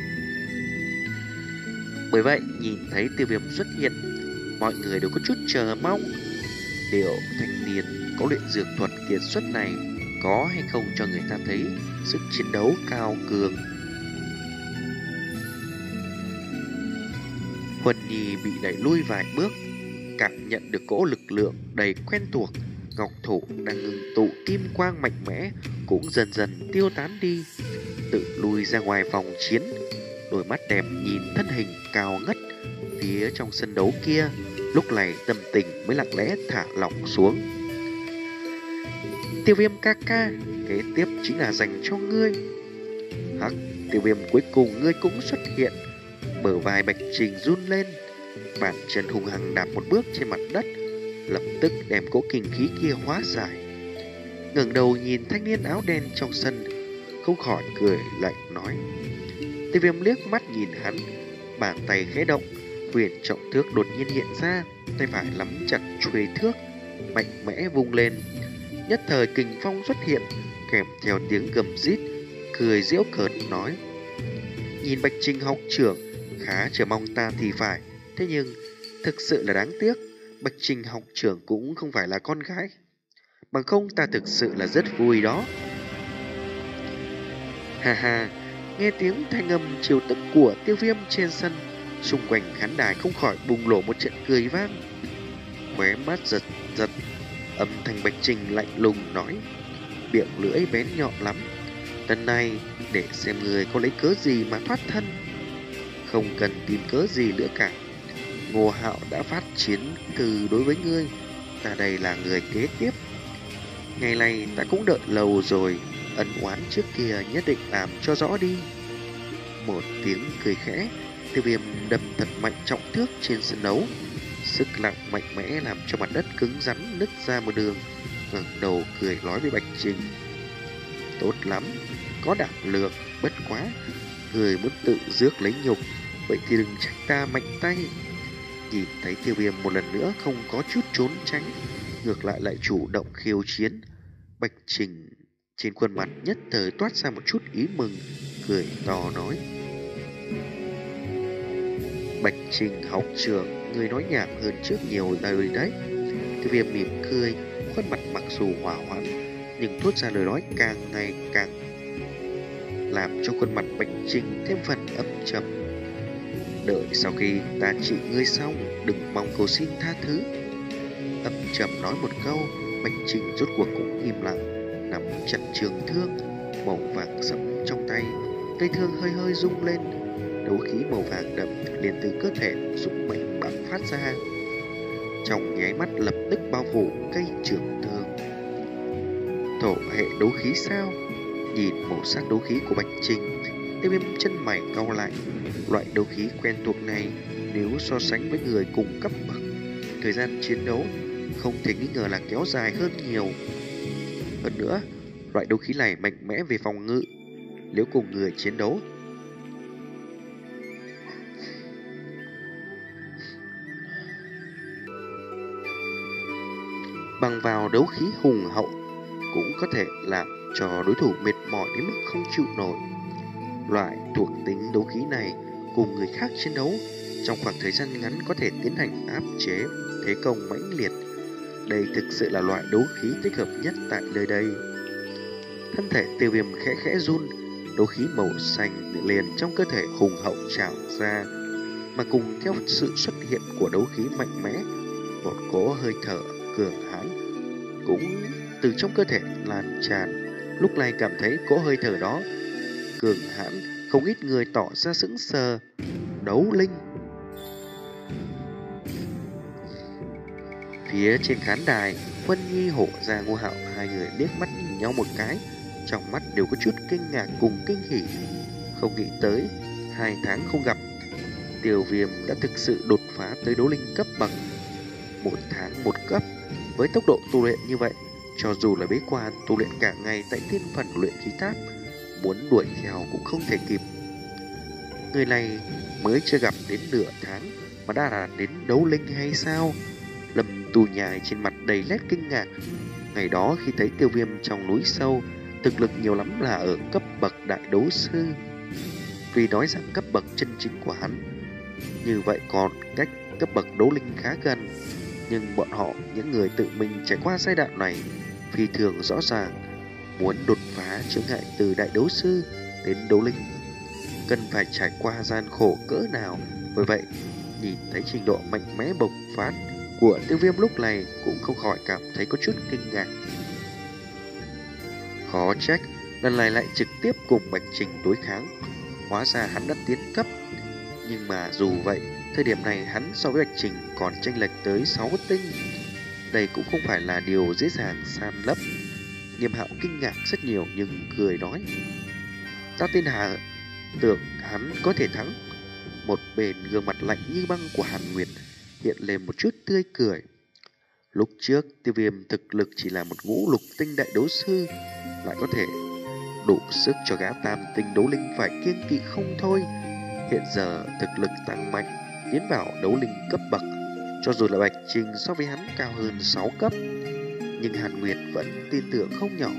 Bởi vậy, nhìn thấy Tiêu Viêm xuất hiện, mọi người đều có chút chờ mong liệu thanh niên có luyện dược thuật kiệt xuất này có hay không cho người ta thấy sức chiến đấu cao cường. Huân Nhi bị đẩy lui vài bước, cảm nhận được cỗ lực lượng đầy quen thuộc. Ngọc thủ đang ngừng tụ kim quang mạnh mẽ cũng dần dần tiêu tán đi, tự lui ra ngoài vòng chiến. Đôi mắt đẹp nhìn thân hình cao ngất phía trong sân đấu kia, lúc này tâm tình mới lặng lẽ thả lỏng xuống. Tiêu Viêm ca ca, kế tiếp chính là dành cho ngươi. Hắc, Tiêu Viêm, cuối cùng ngươi cũng xuất hiện. Bờ vai Bạch Trình run lên, bàn chân hung hăng đạp một bước trên mặt đất, lập tức đem cỗ kinh khí kia hóa giải. Ngẩng đầu nhìn thanh niên áo đen trong sân, không khỏi cười lạnh nói. Tiêu Viêm liếc mắt nhìn hắn, bàn tay khẽ động, huyền trọng thước đột nhiên hiện ra, tay phải nắm chặt chuôi thước, mạnh mẽ vung lên. Nhất thời kình phong xuất hiện, kèm theo tiếng gầm rít, cười giễu cợt nói: nhìn Bạch Trình học trưởng khá chờ mong ta thì phải, thế nhưng thực sự là đáng tiếc, Bạch Trình học trưởng cũng không phải là con gái, bằng không ta thực sự là rất vui đó. Ha ha, nghe tiếng thanh âm chiều tức của Tiêu Viêm trên sân, xung quanh khán đài không khỏi bùng nổ một trận cười vang. Khóe mắt giật giật, âm thanh Bạch Trình lạnh lùng nói, miệng lưỡi bén nhọn lắm, lần này để xem người có lấy cớ gì mà thoát thân. Không cần tìm cớ gì nữa cả, Ngô Hạo đã phát chiến từ đối với ngươi, ta đây là người kế tiếp. Ngày này ta cũng đợi lâu rồi, ân oán trước kia nhất định làm cho rõ đi. Một tiếng cười khẽ, Tiêu Viêm đâm thật mạnh trọng thước trên sân đấu. Sức nặng mạnh mẽ làm cho mặt đất cứng rắn nứt ra một đường. Ngẩng đầu cười nói với Bạch Trình, tốt lắm, có đảm lượng, bất quá người muốn tự rước lấy nhục, vậy thì đừng trách ta mạnh tay. Nhìn thấy Tiêu Viêm một lần nữa không có chút trốn tránh, ngược lại lại chủ động khiêu chiến, Bạch Trình trên khuôn mặt nhất thời toát ra một chút ý mừng, cười to nói, Bạch Trình học trưởng, người nói nhảm hơn trước nhiều lời đấy. Tiêu Viêm mỉm cười, khuôn mặt mặc dù hỏa hoãn, nhưng thốt ra lời nói càng ngày càng làm cho khuôn mặt Bạch Trình thêm phần ấm trầm. Đợi sau khi ta trị ngươi xong, đừng mong cầu xin tha thứ. Ấm trầm nói một câu, Bạch Trình rốt cuộc cũng im lặng, nắm chặt trường thương màu vàng sẫm trong tay. Cây thương hơi hơi rung lên, đấu khí màu vàng đậm liền từ cơ thể dũng mạnh bắn phát ra, trong nháy mắt lập tức bao phủ cây trường thương. Thổ hệ đấu khí sao? Nhìn màu sắc đấu khí của Bạch Trình, Tiêu Viêm chân mày cau lại. Loại đấu khí quen thuộc này, nếu so sánh với người cùng cấp bậc, thời gian chiến đấu không thể nghi ngờ là kéo dài hơn nhiều. Hơn nữa, loại đấu khí này mạnh mẽ về phòng ngự, nếu cùng người chiến đấu bằng vào đấu khí hùng hậu, cũng có thể làm cho đối thủ mệt mỏi đến mức không chịu nổi. Loại thuộc tính đấu khí này cùng người khác chiến đấu trong khoảng thời gian ngắn có thể tiến hành áp chế thế công mãnh liệt. đây thực sự là loại đấu khí thích hợp nhất tại nơi đây. Thân thể Tiêu Viêm khẽ khẽ run, đấu khí màu xanh liền trong cơ thể hùng hậu trào ra, mà cùng theo sự xuất hiện của đấu khí mạnh mẽ, một cỗ hơi thở cường hãn cũng từ trong cơ thể lan tràn. Lúc này cảm thấy cỗ hơi thở đó cường hãn, không ít người tỏ ra sững sờ. Đấu linh. Phía trên khán đài, Huân Nhi, Hổ Gia, Ngô Hạo hai người liếc mắt nhìn nhau một cái, trong mắt đều có chút kinh ngạc cùng kinh hỉ. Không nghĩ tới hai tháng không gặp, Tiêu Viêm đã thực sự đột phá tới đấu linh cấp bậc. Một tháng một cấp, với tốc độ tu luyện như vậy, cho dù là bế quan tu luyện cả ngày tại thiên phần luyện khí tháp, muốn đuổi theo cũng không thể kịp. Người này mới chưa gặp đến nửa tháng mà đã đạt đến đấu linh hay sao? Lâm Tù Nhai trên mặt đầy nét kinh ngạc. Ngày đó khi thấy Tiêu Viêm trong núi sâu, thực lực nhiều lắm là ở cấp bậc đại đấu sư. Tuy nói rằng cấp bậc chân chính của hắn như vậy còn cách cấp bậc đấu linh khá gần, nhưng bọn họ, những người tự mình trải qua giai đoạn này, phi thường rõ ràng, muốn đột phá chướng ngại từ đại đấu sư đến đấu linh cần phải trải qua gian khổ cỡ nào. Bởi vậy, nhìn thấy trình độ mạnh mẽ bộc phát của Tiêu Viêm lúc này cũng không khỏi cảm thấy có chút kinh ngạc. Khó trách lần này lại trực tiếp cùng Bạch Trình đối kháng, hóa ra hắn đã tiến cấp. Nhưng mà dù vậy, thời điểm này hắn so với Bạch Trình còn chênh lệch tới sáu tinh. Đây cũng không phải là điều dễ dàng san lấp. Nghiêm Hạo kinh ngạc rất nhiều nhưng cười nói: "Ta tin Hà, tưởng hắn có thể thắng." Một bên gương mặt lạnh như băng của Hàn Nguyệt hiện lên một chút tươi cười. Lúc trước Tiêu Viêm thực lực chỉ là một ngũ lục tinh đại đấu sư, lại có thể đủ sức cho gã tam tinh đấu linh phải kiêng kỵ không thôi. Hiện giờ thực lực tăng mạnh, tiến vào đấu linh cấp bậc, cho dù là Bạch Trình so với hắn cao hơn sáu cấp, nhưng Hàn Nguyệt vẫn tin tưởng không nhỏ.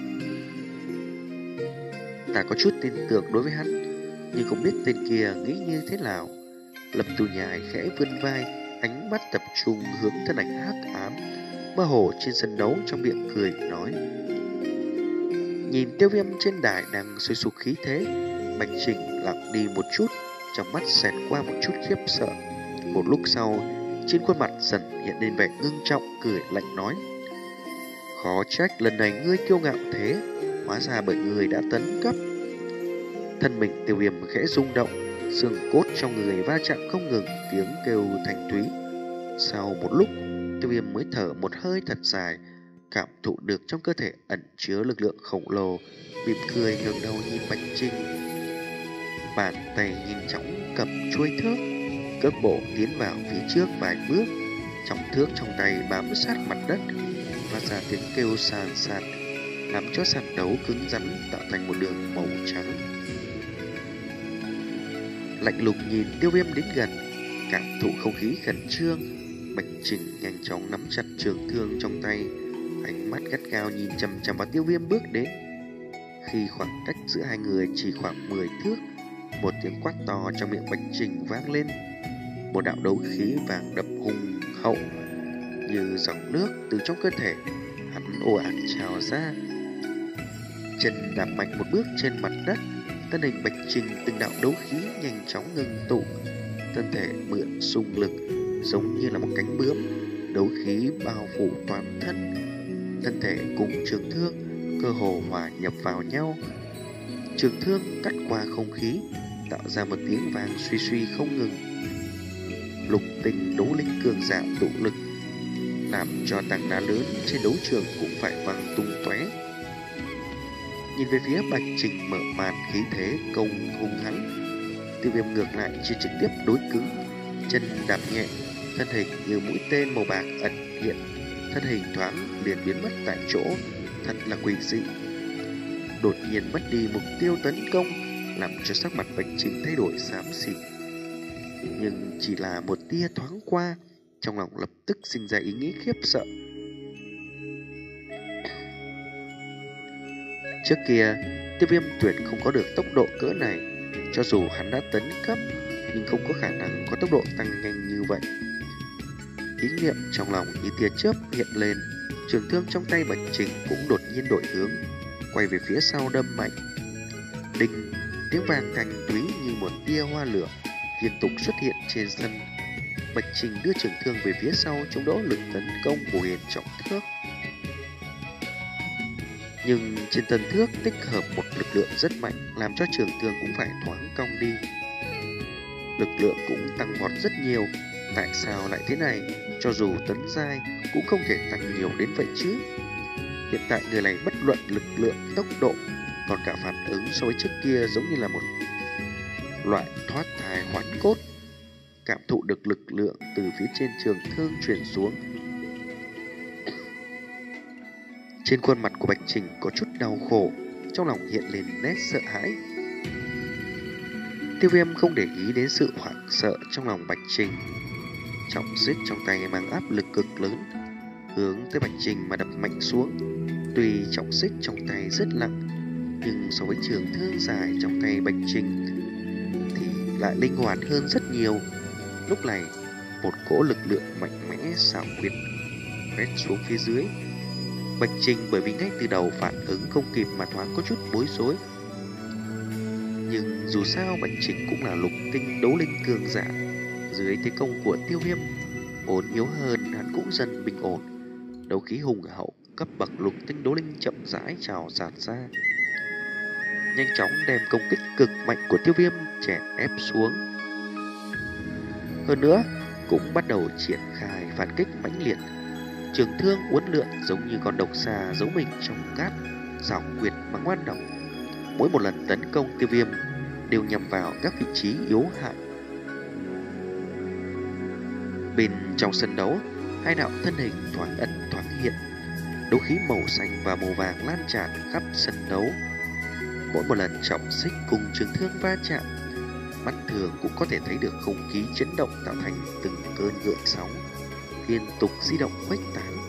Ta có chút tin tưởng đối với hắn, nhưng không biết tên kia nghĩ như thế nào. Lâm Tù Nhai khẽ vươn vai, ánh mắt tập trung hướng thân ảnh hắc ám mơ hồ trên sân đấu, trong miệng cười nói. Nhìn Tiêu Viêm trên đài đang sôi sục khí thế, Bạch Trình lặng đi một chút, trong mắt xẹt qua một chút khiếp sợ. Một lúc sau, trên khuôn mặt dần hiện lên vẻ ngưng trọng, cười lạnh nói: Khó trách lần này ngươi kiêu ngạo thế, hóa ra bởi ngươi đã tấn cấp. Thân mình Tiêu Viêm khẽ rung động, xương cốt trong người va chạm không ngừng, tiếng kêu thanh thúy. Sau một lúc, Tiêu Viêm mới thở một hơi thật dài, cảm thụ được trong cơ thể ẩn chứa lực lượng khổng lồ, mỉm cười ngẩng đầu nhìn Bạch Trình. Bàn tay nhanh chóng cầm chuôi thước, cước bộ tiến vào phía trước vài bước, trọng thước trong tay bám sát mặt đất, phát ra tiếng kêu sàn sạt, làm cho sàn đấu cứng rắn tạo thành một đường màu trắng. Lạnh lùng nhìn Tiêu Viêm đến gần, cảm thụ không khí khẩn trương, Bạch Trình nhanh chóng nắm chặt trường thương trong tay, ánh mắt gắt gao nhìn chằm chằm vào Tiêu Viêm bước đến. Khi khoảng cách giữa hai người chỉ khoảng mười thước, một tiếng quát to trong miệng Bạch Trình vang lên. Một đạo đấu khí vàng đậm hùng hậu như dòng nước từ trong cơ thể hắn ồ ạt trào ra. Chân đạp mạnh một bước trên mặt đất, thân hình Bạch Trình từng đạo đấu khí nhanh chóng ngưng tụ, thân thể mượn xung lực giống như là một cánh bướm, đấu khí bao phủ toàn thân, thân thể cùng trường thương cơ hồ hòa nhập vào nhau. Trường thương cắt qua không khí, tạo ra một tiếng vang suy suy không ngừng. Lục tinh đấu linh cường giả tụ lực, làm cho tảng đá lớn trên đấu trường cũng phải văng tung tóe. Nhìn về phía Bạch Trình mở màn khí thế công hung hãn, Tiêu Viêm ngược lại chỉ trực tiếp đối cứng, chân đạp nhẹ, thân hình như mũi tên màu bạc ẩn hiện, thân hình thoáng liền biến mất tại chỗ, thật là quỷ dị. Đột nhiên mất đi mục tiêu tấn công, làm cho sắc mặt Bạch Trình thay đổi xám xịt. Nhưng chỉ là một tia thoáng qua, trong lòng lập tức sinh ra ý nghĩ khiếp sợ. Trước kia, Tiêu Viêm tuyệt không có được tốc độ cỡ này, cho dù hắn đã tấn cấp, nhưng không có khả năng có tốc độ tăng nhanh như vậy. Ý niệm trong lòng như tia chớp hiện lên, Trường thương trong tay Bạch Trình cũng đột nhiên đổi hướng, quay về phía sau đâm mạnh. Đinh, tiếng vang thanh thúy như một tia hoa lửa liên tục xuất hiện trên sân. Bạch Trình đưa trường thương về phía sau chống đỡ lực tấn công của Huyền Trọng Thước. Nhưng trên tân thước tích hợp một lực lượng rất mạnh, làm cho trường thương cũng phải thoáng cong đi. Lực lượng cũng tăng vọt rất nhiều. Tại sao lại thế này? Cho dù tấn giai cũng không thể tăng nhiều đến vậy chứ. Hiện tại người này bất luận lực lượng, tốc độ, còn cả phản ứng so với trước kia giống như là một loại thoát thai hoán cốt. Cảm thụ được lực lượng từ phía trên trường thương truyền xuống. Trên khuôn mặt của Bạch Trình có chút đau khổ, trong lòng hiện lên nét sợ hãi. Tiêu Viêm không để ý đến sự hoảng sợ trong lòng Bạch Trình. Trọng xích trong tay mang áp lực cực lớn, hướng tới Bạch Trình mà đập mạnh xuống. Tuy trọng xích trong tay rất nặng, nhưng so với trường thương dài trong tay Bạch Trình thì lại linh hoạt hơn rất nhiều. Lúc này, một cỗ lực lượng mạnh mẽ xảo quyệt quét xuống phía dưới. Bạch Trình bởi vì ngay từ đầu phản ứng không kịp mà thoáng có chút bối rối. Nhưng dù sao Bạch Trình cũng là lục tinh đấu linh cường giả, dưới thế công của Tiêu Viêm vốn yếu hơn, hắn cũng dần bình ổn. Đấu khí hùng hậu cấp bậc lục tinh đấu linh chậm rãi trào dạt ra, nhanh chóng đem công kích cực mạnh của Tiêu Viêm chèn ép xuống. Hơn nữa cũng bắt đầu triển khai phản kích mãnh liệt. Trường thương uốn lượn giống như con độc xà giấu mình trong cát, xảo quyệt mà ngoan độc. Mỗi một lần tấn công Tiêu Viêm đều nhằm vào các vị trí yếu hại. Bên trong sân đấu, hai đạo thân hình thoáng ẩn thoáng hiện, đấu khí màu xanh và màu vàng lan tràn khắp sân đấu. Mỗi một lần trọng xích cùng trường thương va chạm, mắt thường cũng có thể thấy được không khí chấn động tạo thành từng cơn gợn sóng liên tục di động khuếch tán.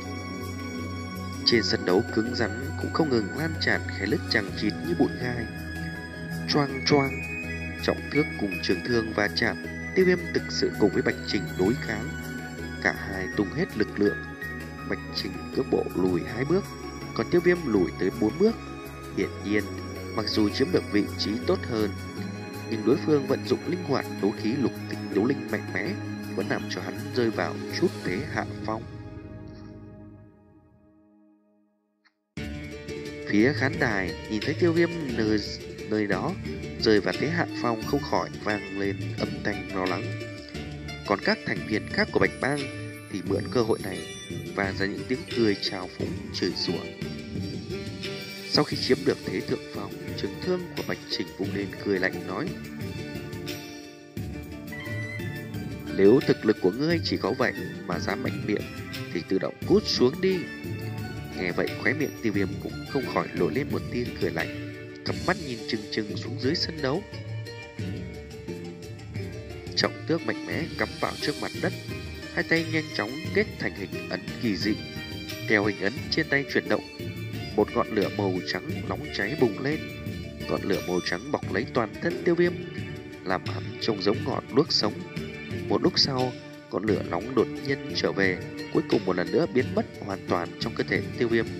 Trên sân đấu cứng rắn cũng không ngừng lan tràn khe lứt chằng chịt như bụi gai. Choang choang, trọng thước cùng trường thương va chạm, Tiêu Viêm thực sự cùng với Bạch Trình đối kháng. Cả hai tung hết lực lượng. Bạch Trình cước bộ lùi hai bước, còn Tiêu Viêm lùi tới bốn bước. Hiển nhiên, mặc dù chiếm được vị trí tốt hơn, nhưng đối phương vận dụng linh hoạt đấu khí lục tinh đấu linh mạnh mẽ, vẫn làm cho hắn rơi vào chút thế hạ phong. Phía khán đài nhìn thấy Tiêu Viêm nơi, nơi đó rơi vào thế hạ phong, không khỏi vang lên âm thanh lo lắng. Còn các thành viên khác của Bạch Bang thì mượn cơ hội này và ra những tiếng cười trào phúng chửi rủa. Sau khi chiếm được thế thượng phong, trường thương của Bạch Trình vung lên cười lạnh nói: nếu thực lực của ngươi chỉ có vậy mà dám mạnh miệng thì tự động cút xuống đi. Nghe vậy khóe miệng Tiêu Viêm cũng không khỏi nổi lên một tia cười lạnh, cặp mắt nhìn chừng chừng xuống dưới sân đấu. Trọng tước mạnh mẽ cắm vào trước mặt đất, hai tay nhanh chóng kết thành hình ấn kỳ dị. Theo hình ấn trên tay chuyển động, một ngọn lửa màu trắng nóng cháy bùng lên. Ngọn lửa màu trắng bọc lấy toàn thân Tiêu Viêm, làm hắn trông giống ngọn đuốc sống. Một lúc sau, ngọn lửa nóng đột nhiên trở về, cuối cùng một lần nữa biến mất hoàn toàn trong cơ thể Tiêu Viêm.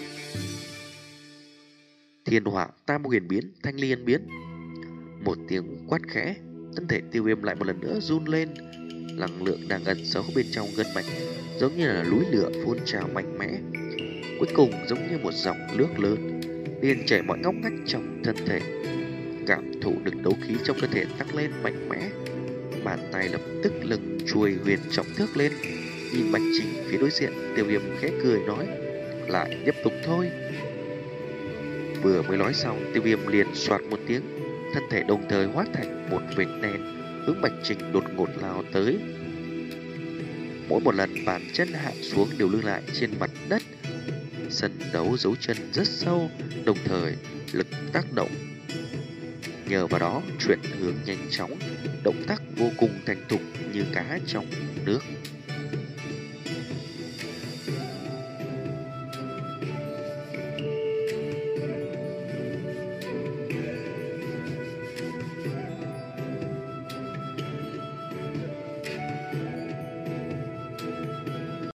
Thiên hỏa tam huyền biến, thanh liên biến. Một tiếng quát khẽ, thân thể Tiêu Viêm lại một lần nữa run lên. Năng lượng đang ẩn giấu bên trong gân mạch, giống như là núi lửa phun trào mạnh mẽ, cuối cùng giống như một dòng nước lớn liền chảy mọi ngóc ngách trong thân thể. Cảm thụ được đấu khí trong cơ thể tăng lên mạnh mẽ, bàn tay lập tức lưng chuôi huyền trọng thước lên. Nhìn Bạch Trình phía đối diện, Tiêu Viêm khẽ cười nói: lại tiếp tục thôi. Vừa mới nói xong, Tiêu Viêm liền soạt một tiếng, thân thể đồng thời hóa thành một vệt đen hướng Bạch Trình đột ngột lao tới. Mỗi một lần bàn chân hạ xuống đều lưu lại trên mặt đất. Sân đấu dấu chân rất sâu, đồng thời lực tác động. Nhờ vào đó chuyển hướng nhanh chóng, động tác vô cùng thành thục như cá trong nước.